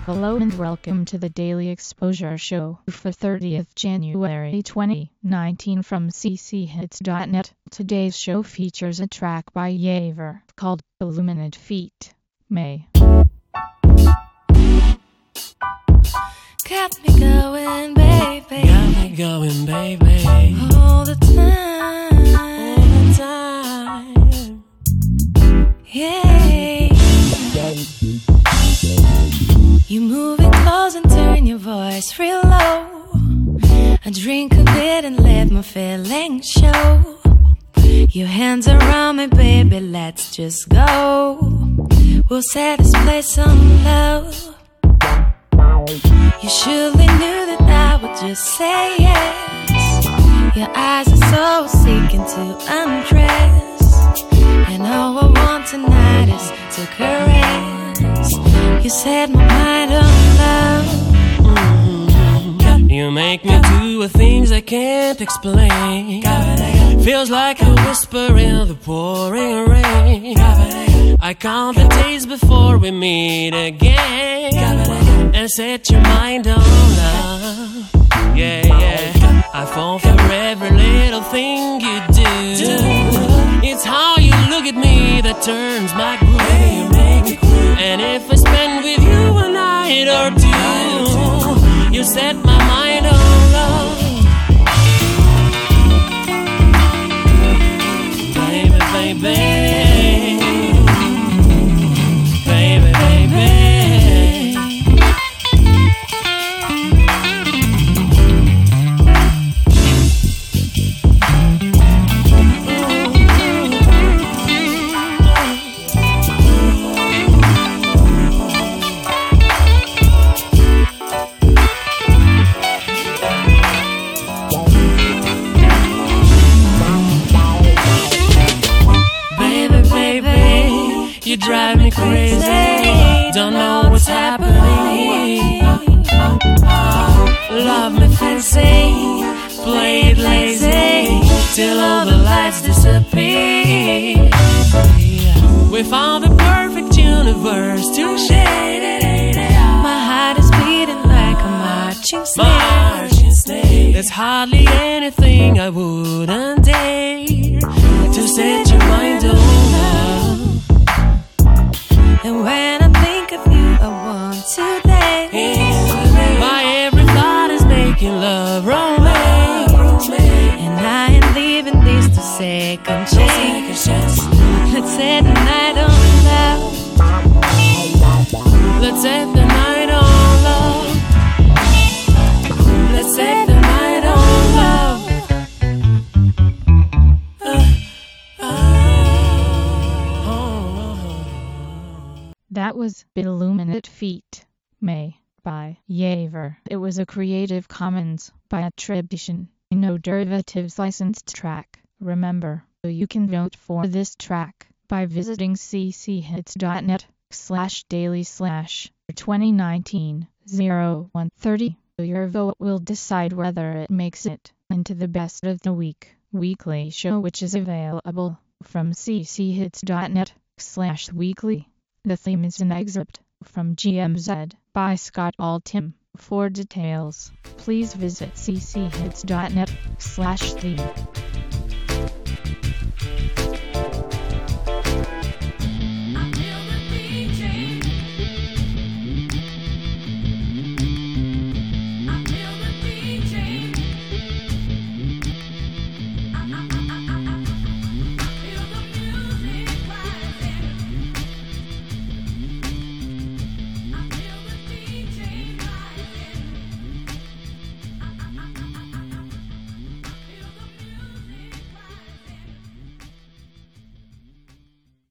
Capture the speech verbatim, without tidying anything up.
Hello and welcome to the Daily Exposure Show for thirtieth January twenty nineteen from c c hits dot net. Today's show features a track by Yaver called Illuminate Feet. May. Got me going, baby. Got me going, baby. All the time. All the time. Yeah. You move it close and turn your voice real low. I drink a bit and let my feelings show. Your hands around me, baby, let's just go. We'll set this place on low. You surely knew that I would just say yes. Your eyes are so seeking to undress, and all I want tonight is to caress. You set my mind on love. Mm-hmm. You make me do things I can't explain. Feels like a whisper in the pouring rain. I count the days before we meet again, and set your mind on love. Yeah, yeah. I fall for every little thing you do. It's how you look at me that turns my groove. And if I spend with you a night or two, you set my mind on love. Baby, baby. Baby, baby. You drive me crazy, don't know what's happening. Love me fancy, play it lazy, till all the lights disappear. We found the perfect universe to share. My heart is beating like a marching snare. There's hardly anything I wouldn't dare to set your mind on love. And when I think of you, I want to dance. My every thought is making love romance, and I ain't leaving this to second chance. Let's set the night on love. Let's set the night on love. Let's set the night on love. That was Illuminate Feet, May, by Yaver. It was a Creative Commons by attribution, no derivatives licensed track. Remember, you can vote for this track by visiting c c hits dot net slash daily slash twenty nineteen oh one thirty. Your vote will decide whether it makes it into the best of the week weekly show, which is available from c c hits dot net slash weekly. The theme is an excerpt from G M Z by Scott Altham. For details, please visit c c hits dot net slash theme.